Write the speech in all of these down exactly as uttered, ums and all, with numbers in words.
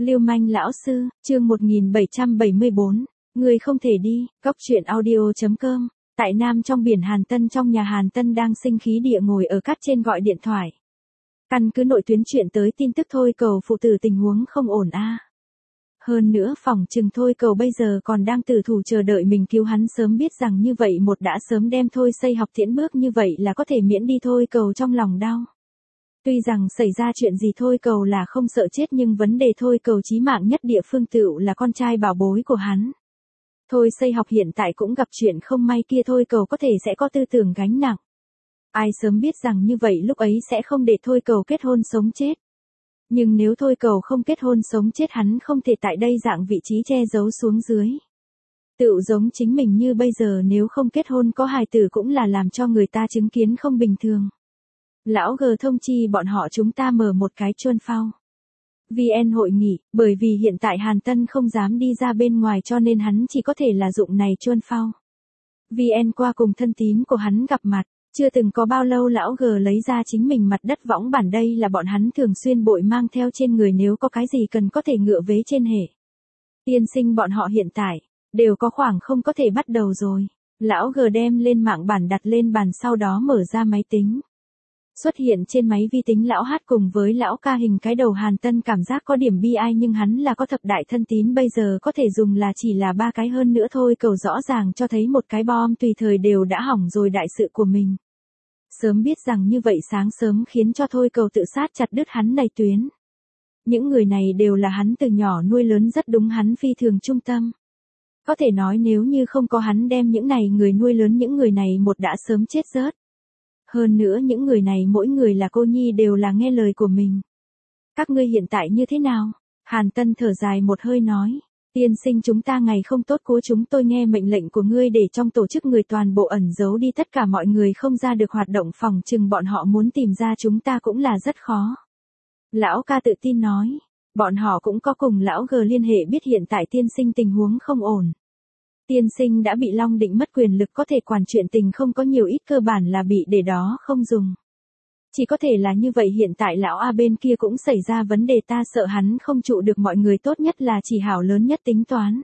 Lưu manh lão sư, chương một nghìn bảy trăm bảy mươi bốn, người không thể đi, cóc truyện audio.com, tại Nam trong biển Hàn Tân trong nhà Hàn Tân đang sinh khí địa ngồi ở cát trên gọi điện thoại. Căn cứ nội tuyến chuyện tới tin tức thôi cầu phụ tử tình huống không ổn a. À. Hơn nữa phòng chừng thôi cầu bây giờ còn đang tử thủ chờ đợi mình cứu hắn sớm biết rằng như vậy một đã sớm đem thôi xây học tiễn bước như vậy là có thể miễn đi thôi cầu trong lòng đau. Tuy rằng xảy ra chuyện gì thôi cầu là không sợ chết nhưng vấn đề thôi cầu chí mạng nhất địa phương tựu là con trai bảo bối của hắn. Thôi xây học hiện tại cũng gặp chuyện không may kia thôi cầu có thể sẽ có tư tưởng gánh nặng. Ai sớm biết rằng như vậy lúc ấy sẽ không để thôi cầu kết hôn sống chết. Nhưng nếu thôi cầu không kết hôn sống chết hắn không thể tại đây dạng vị trí che giấu xuống dưới. Tựu giống chính mình như bây giờ nếu không kết hôn có hài tử cũng là làm cho người ta chứng kiến không bình thường. Lão G thông chi bọn họ chúng ta mở một cái chuôn phao. vê en hội nghị, bởi vì hiện tại Hàn Tân không dám đi ra bên ngoài cho nên hắn chỉ có thể là dụng này chuôn phao. vê en qua cùng thân tín của hắn gặp mặt, chưa từng có bao lâu lão G lấy ra chính mình mặt đất võng bản đây là bọn hắn thường xuyên bội mang theo trên người nếu có cái gì cần có thể ngựa vế trên hệ. Tiên sinh bọn họ hiện tại, đều có khoảng không có thể bắt đầu rồi. Lão G đem lên mạng bản đặt lên bàn sau đó mở ra máy tính. Xuất hiện trên máy vi tính lão hát cùng với lão ca hình cái đầu Hàn Tân cảm giác có điểm bi ai nhưng hắn là có thập đại thân tín bây giờ có thể dùng là chỉ là ba cái hơn nữa thôi cầu rõ ràng cho thấy một cái bom tùy thời đều đã hỏng rồi đại sự của mình. Sớm biết rằng như vậy sáng sớm khiến cho thôi cầu tự sát chặt đứt hắn này tuyến. Những người này đều là hắn từ nhỏ nuôi lớn rất đúng hắn phi thường trung tâm. Có thể nói nếu như không có hắn đem những này người nuôi lớn những người này một đã sớm chết rớt. Hơn nữa những người này mỗi người là cô nhi đều là nghe lời của mình. Các ngươi hiện tại như thế nào? Hàn Tân thở dài một hơi nói. Tiên sinh chúng ta ngày không tốt của chúng tôi nghe mệnh lệnh của ngươi để trong tổ chức người toàn bộ ẩn giấu đi tất cả mọi người không ra được hoạt động phòng chừng bọn họ muốn tìm ra chúng ta cũng là rất khó. Lão ca tự tin nói. Bọn họ cũng có cùng lão G liên hệ biết hiện tại tiên sinh tình huống không ổn. Tiên sinh đã bị Long Định mất quyền lực có thể quản chuyện tình không có nhiều ít cơ bản là bị để đó không dùng. Chỉ có thể là như vậy hiện tại lão A bên kia cũng xảy ra vấn đề ta sợ hắn không trụ được mọi người tốt nhất là chỉ hảo lớn nhất tính toán.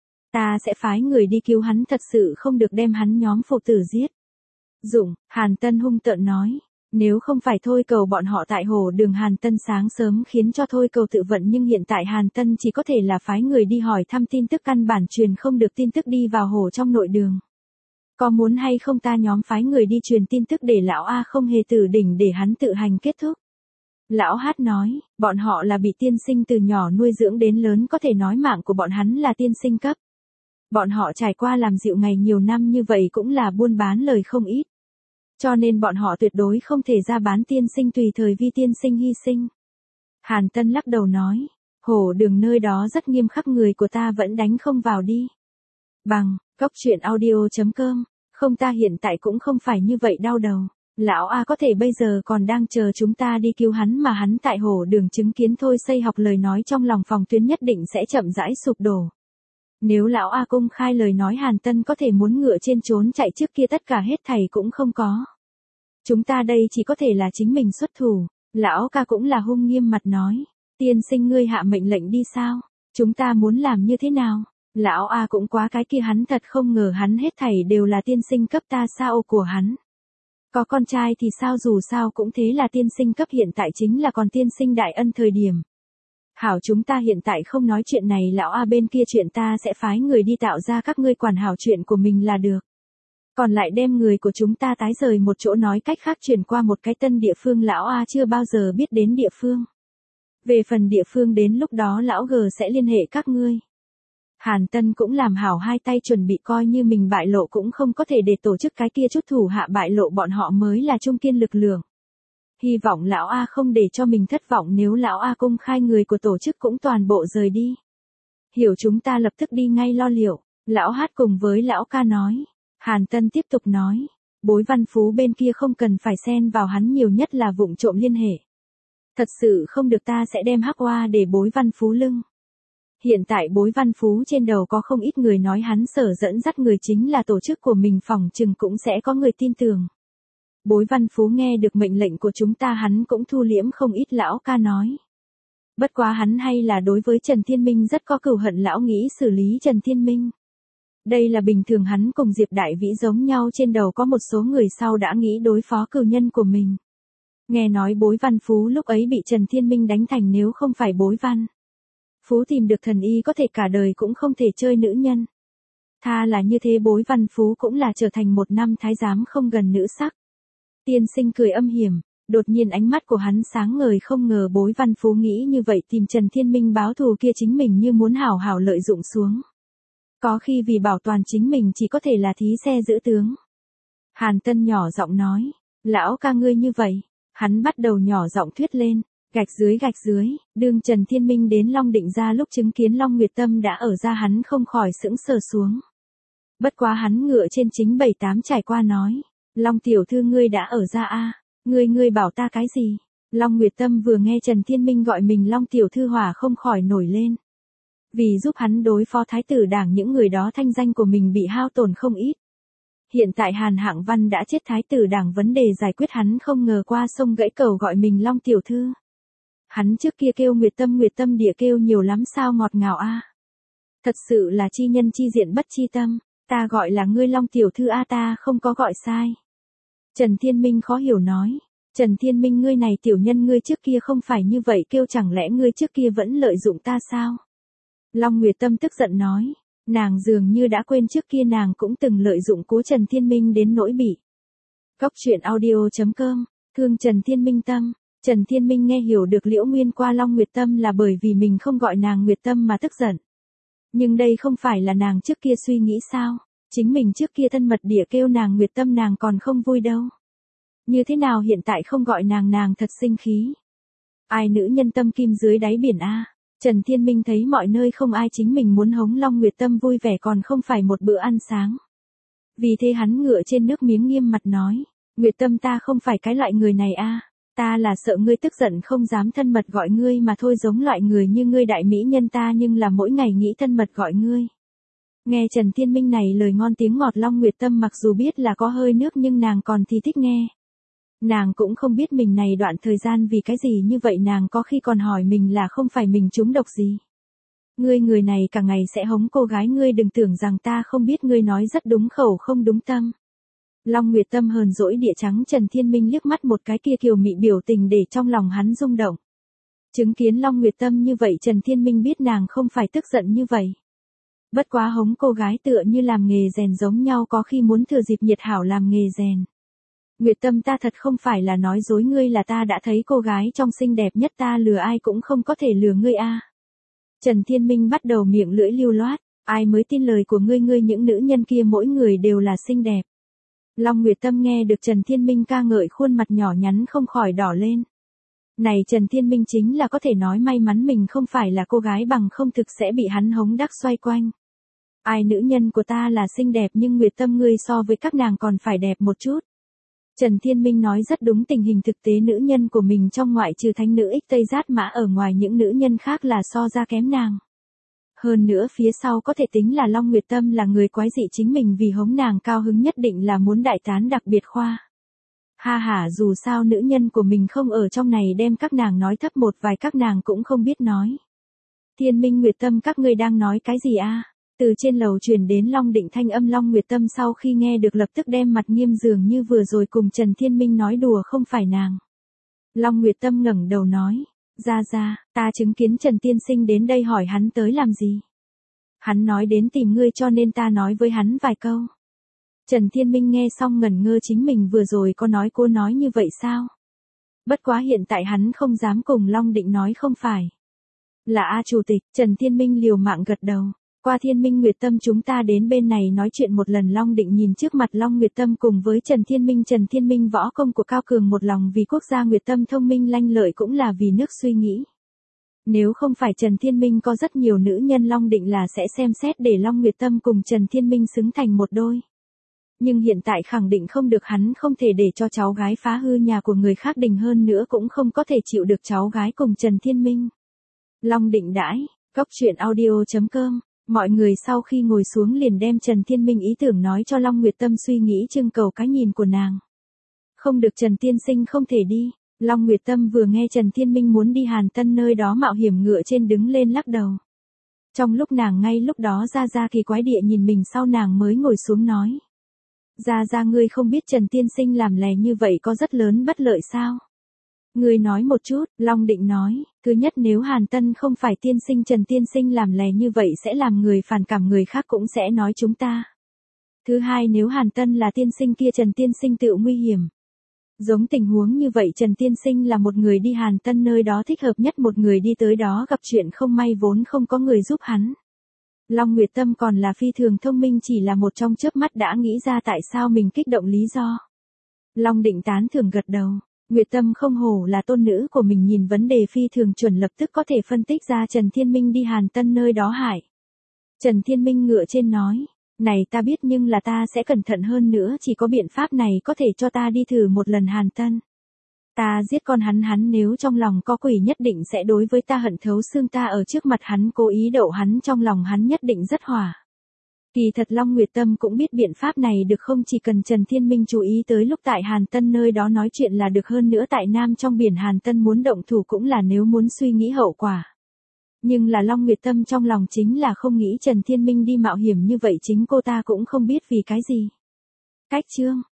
Ta sẽ phái người đi cứu hắn thật sự không được đem hắn nhóm phụ tử giết. Dụng, Hàn Tân hung tợn nói. Nếu không phải thôi cầu bọn họ tại hồ đường Hàn Tân sáng sớm khiến cho thôi cầu tự vận nhưng hiện tại Hàn Tân chỉ có thể là phái người đi hỏi thăm tin tức căn bản truyền không được tin tức đi vào hồ trong nội đường. Có muốn hay không ta nhóm phái người đi truyền tin tức để lão A không hề tử đỉnh để hắn tự hành kết thúc. Lão Hát nói, bọn họ là bị tiên sinh từ nhỏ nuôi dưỡng đến lớn có thể nói mạng của bọn hắn là tiên sinh cấp. Bọn họ trải qua làm dịu ngày nhiều năm như vậy cũng là buôn bán lời không ít. Cho nên bọn họ tuyệt đối không thể ra bán tiên sinh tùy thời vi tiên sinh hy sinh. Hàn Tân lắc đầu nói, hồ đường nơi đó rất nghiêm khắc người của ta vẫn đánh không vào đi. Bằng, cóc truyện audio.com, không ta hiện tại cũng không phải như vậy đau đầu. Lão A có thể bây giờ còn đang chờ chúng ta đi cứu hắn mà hắn tại hồ đường chứng kiến thôi xây học lời nói trong lòng phòng tuyến nhất định sẽ chậm rãi sụp đổ. Nếu lão A công khai lời nói Hàn Tân có thể muốn ngựa trên trốn chạy trước kia tất cả hết thảy cũng không có. Chúng ta đây chỉ có thể là chính mình xuất thủ. Lão ca cũng là hung nghiêm mặt nói. Tiên sinh ngươi hạ mệnh lệnh đi sao? Chúng ta muốn làm như thế nào? Lão A cũng quá cái kia hắn thật không ngờ hắn hết thảy đều là tiên sinh cấp ta sao của hắn. Có con trai thì sao dù sao cũng thế là tiên sinh cấp hiện tại chính là còn tiên sinh đại ân thời điểm. Hảo chúng ta hiện tại không nói chuyện này lão A bên kia chuyện ta sẽ phái người đi tạo ra các ngươi quản hảo chuyện của mình là được. Còn lại đem người của chúng ta tái rời một chỗ nói cách khác chuyển qua một cái tân địa phương lão A chưa bao giờ biết đến địa phương. Về phần địa phương đến lúc đó lão G sẽ liên hệ các ngươi. Hàn Tân cũng làm hảo hai tay chuẩn bị coi như mình bại lộ cũng không có thể để tổ chức cái kia chút thủ hạ bại lộ bọn họ mới là trung kiên lực lượng. Hy vọng lão A không để cho mình thất vọng nếu lão A công khai người của tổ chức cũng toàn bộ rời đi. Hiểu chúng ta lập tức đi ngay lo liệu. Lão Hát cùng với lão ca nói. Hàn Tân tiếp tục nói. Bối Văn Phú bên kia không cần phải xen vào hắn nhiều nhất là vụng trộm liên hệ. Thật sự không được ta sẽ đem hắc hoa để Bối Văn Phú lưng. Hiện tại Bối Văn Phú trên đầu có không ít người nói hắn sở dẫn dắt người chính là tổ chức của mình phòng chừng cũng sẽ có người tin tưởng. Bối Văn Phú nghe được mệnh lệnh của chúng ta hắn cũng thu liễm không ít lão ca nói. Bất quá hắn hay là đối với Trần Thiên Minh rất có cừu hận, lão nghĩ xử lý Trần Thiên Minh. Đây là bình thường, hắn cùng Diệp Đại Vĩ giống nhau, trên đầu có một số người sau đã nghĩ đối phó cừu nhân của mình. Nghe nói Bối Văn Phú lúc ấy bị Trần Thiên Minh đánh thành, nếu không phải Bối Văn Phú tìm được thần y có thể cả đời cũng không thể chơi nữ nhân. Tha là như thế, Bối Văn Phú cũng là trở thành một năm thái giám không gần nữ sắc. Tiên sinh cười âm hiểm, đột nhiên ánh mắt của hắn sáng ngời, không ngờ Bối Văn Phú nghĩ như vậy, tìm Trần Thiên Minh báo thù kia chính mình như muốn hảo hảo lợi dụng xuống. Có khi vì bảo toàn chính mình chỉ có thể là thí xe giữ tướng. Hàn Tân nhỏ giọng nói, lão ca ngươi như vậy, hắn bắt đầu nhỏ giọng thuyết lên, gạch dưới gạch dưới, đương Trần Thiên Minh đến Long Định ra lúc chứng kiến Long Nguyệt Tâm đã ở ra, hắn không khỏi sững sờ xuống. Bất quá hắn ngựa trên chính bảy tám trải qua nói, Long tiểu thư ngươi đã ở ra a, ngươi ngươi bảo ta cái gì? Long Nguyệt Tâm vừa nghe Trần Thiên Minh gọi mình Long tiểu thư, hỏa không khỏi nổi lên. Vì giúp hắn đối phó thái tử đảng những người đó, thanh danh của mình bị hao tổn không ít. Hiện tại Hàn Hạng Văn đã chết, thái tử đảng vấn đề giải quyết, hắn không ngờ qua sông gãy cầu gọi mình Long tiểu thư. Hắn trước kia kêu Nguyệt Tâm Nguyệt Tâm địa kêu nhiều lắm sao ngọt ngào a. Thật sự là chi nhân chi diện bất chi tâm, ta gọi là ngươi Long tiểu thư a, ta không có gọi sai. Trần Thiên Minh khó hiểu nói, Trần Thiên Minh ngươi này tiểu nhân, ngươi trước kia không phải như vậy kêu, chẳng lẽ ngươi trước kia vẫn lợi dụng ta sao? Long Nguyệt Tâm tức giận nói, nàng dường như đã quên trước kia nàng cũng từng lợi dụng cố Trần Thiên Minh đến nỗi bị. Cóc truyện audio chấm com, thương Trần Thiên Minh tâm. Trần Thiên Minh nghe hiểu được Liễu Nguyên qua Long Nguyệt Tâm là bởi vì mình không gọi nàng Nguyệt Tâm mà tức giận. Nhưng đây không phải là nàng trước kia suy nghĩ sao? Chính mình trước kia thân mật địa kêu nàng Nguyệt Tâm nàng còn không vui đâu. Như thế nào hiện tại không gọi nàng, nàng thật sinh khí. Ai nữ nhân tâm kim dưới đáy biển a. Trần Thiên Minh thấy mọi nơi không ai, chính mình muốn hống Long Nguyệt Tâm vui vẻ còn không phải một bữa ăn sáng. Vì thế hắn ngựa trên nước miếng nghiêm mặt nói, Nguyệt Tâm ta không phải cái loại người này a, ta là sợ ngươi tức giận không dám thân mật gọi ngươi mà thôi, giống loại người như ngươi đại mỹ nhân ta nhưng là mỗi ngày nghĩ thân mật gọi ngươi. Nghe Trần Thiên Minh này lời ngon tiếng ngọt, Long Nguyệt Tâm mặc dù biết là có hơi nước nhưng nàng còn thì thích nghe. Nàng cũng không biết mình này đoạn thời gian vì cái gì như vậy, nàng có khi còn hỏi mình là không phải mình trúng độc gì. Ngươi người này cả ngày sẽ hống cô gái, ngươi đừng tưởng rằng ta không biết, ngươi nói rất đúng khẩu không đúng tâm. Long Nguyệt Tâm hờn dỗi địa trắng Trần Thiên Minh liếc mắt một cái, kia kiều mị biểu tình để trong lòng hắn rung động. Chứng kiến Long Nguyệt Tâm như vậy, Trần Thiên Minh biết nàng không phải tức giận như vậy. Bất quá hống cô gái tựa như làm nghề rèn giống nhau, có khi muốn thừa dịp nhiệt hảo làm nghề rèn. Nguyệt Tâm ta thật không phải là nói dối ngươi, là ta đã thấy cô gái trong xinh đẹp nhất, ta lừa ai cũng không có thể lừa ngươi a. Trần Thiên Minh bắt đầu miệng lưỡi lưu loát, ai mới tin lời của ngươi, ngươi những nữ nhân kia mỗi người đều là xinh đẹp. Long Nguyệt Tâm nghe được Trần Thiên Minh ca ngợi, khuôn mặt nhỏ nhắn không khỏi đỏ lên. Này Trần Thiên Minh chính là có thể nói may mắn mình không phải là cô gái, bằng không thực sẽ bị hắn hống đắc xoay quanh. Ai nữ nhân của ta là xinh đẹp, nhưng Nguyệt Tâm ngươi so với các nàng còn phải đẹp một chút. Trần Thiên Minh nói rất đúng tình hình thực tế, nữ nhân của mình trong ngoại trừ thánh nữ ích Tây Giát Mã ở ngoài, những nữ nhân khác là so ra kém nàng. Hơn nữa phía sau có thể tính là Long Nguyệt Tâm là người quái dị, chính mình vì hống nàng cao hứng nhất định là muốn đại tán đặc biệt khoa. Ha ha, dù sao nữ nhân của mình không ở trong này, đem các nàng nói thấp một vài các nàng cũng không biết nói. Thiên Minh Nguyệt Tâm các ngươi đang nói cái gì a? Từ trên lầu truyền đến Long Định thanh âm. Long Nguyệt Tâm sau khi nghe được lập tức đem mặt nghiêm, dường như vừa rồi cùng Trần Thiên Minh nói đùa không phải nàng. Long Nguyệt Tâm ngẩng đầu nói, ra ra, ta chứng kiến Trần Tiên Sinh đến đây, hỏi hắn tới làm gì. Hắn nói đến tìm ngươi cho nên ta nói với hắn vài câu. Trần Thiên Minh nghe xong ngẩn ngơ, chính mình vừa rồi có nói cô nói như vậy sao? Bất quá hiện tại hắn không dám cùng Long Định nói không phải. Là A chủ tịch, Trần Thiên Minh liều mạng gật đầu. Qua Thiên Minh Nguyệt Tâm chúng ta đến bên này nói chuyện một lần. Long Định nhìn trước mặt Long Nguyệt Tâm cùng với Trần Thiên Minh. Trần Thiên Minh võ công của cao cường, một lòng vì quốc gia, Nguyệt Tâm thông minh lanh lợi cũng là vì nước suy nghĩ. Nếu không phải Trần Thiên Minh có rất nhiều nữ nhân, Long Định là sẽ xem xét để Long Nguyệt Tâm cùng Trần Thiên Minh xứng thành một đôi. Nhưng hiện tại khẳng định không được, hắn không thể để cho cháu gái phá hư nhà của người khác, đình hơn nữa cũng không có thể chịu được cháu gái cùng Trần Thiên Minh. Long Định đãi, cóc truyện audio chấm com. Mọi người sau khi ngồi xuống liền đem Trần Thiên Minh ý tưởng nói cho Long Nguyệt Tâm suy nghĩ, trưng cầu cái nhìn của nàng. Không được, Trần Tiên Sinh không thể đi. Long Nguyệt Tâm vừa nghe Trần Thiên Minh muốn đi Hàn Tân nơi đó mạo hiểm ngựa trên đứng lên lắc đầu. Trong lúc nàng ngay lúc đó Gia Gia kỳ quái địa nhìn mình sau nàng mới ngồi xuống nói. Gia Gia ngươi không biết Trần Tiên Sinh làm lè như vậy có rất lớn bất lợi sao? Ngươi nói một chút, Long Định nói, thứ nhất nếu Hàn Tân không phải tiên sinh Trần Tiên Sinh làm lè như vậy sẽ làm người phản cảm người khác cũng sẽ nói chúng ta. Thứ hai nếu Hàn Tân là tiên sinh kia Trần Tiên Sinh tự nguy hiểm. Giống tình huống như vậy Trần Tiên Sinh là một người đi Hàn Tân nơi đó thích hợp nhất một người đi tới đó gặp chuyện không may vốn không có người giúp hắn. Long Nguyệt Tâm còn là phi thường thông minh chỉ là một trong chớp mắt đã nghĩ ra tại sao mình kích động lý do. Long Định tán thưởng gật đầu. Nguyệt Tâm không hổ là tôn nữ của mình nhìn vấn đề phi thường chuẩn lập tức có thể phân tích ra Trần Thiên Minh đi Hàn Tân nơi đó hại. Trần Thiên Minh ngựa trên nói, này ta biết nhưng là ta sẽ cẩn thận hơn nữa chỉ có biện pháp này có thể cho ta đi thử một lần Hàn Tân. Ta giết con hắn hắn nếu trong lòng có quỷ nhất định sẽ đối với ta hận thấu xương ta ở trước mặt hắn cố ý đậu hắn trong lòng hắn nhất định rất hỏa. Kỳ thật Long Nguyệt Tâm cũng biết biện pháp này được không chỉ cần Trần Thiên Minh chú ý tới lúc tại Hàn Tân nơi đó nói chuyện là được hơn nữa tại Nam trong biển Hàn Tân muốn động thủ cũng là nếu muốn suy nghĩ hậu quả. Nhưng là Long Nguyệt Tâm trong lòng chính là không nghĩ Trần Thiên Minh đi mạo hiểm như vậy chính cô ta cũng không biết vì cái gì. Cách chương